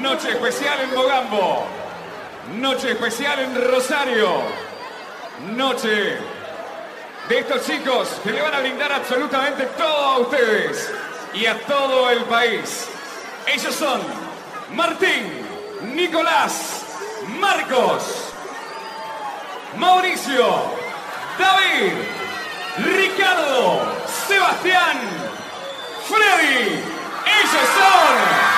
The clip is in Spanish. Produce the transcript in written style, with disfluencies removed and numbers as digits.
Noche especial en Mogambo. Noche especial en Rosario. Noche de estos chicos que le van a brindar absolutamente todo a ustedes y a todo el país. Ellos son Martín, Nicolás, Marcos, Mauricio, David, Ricardo, Sebastián, Freddy. Ellos son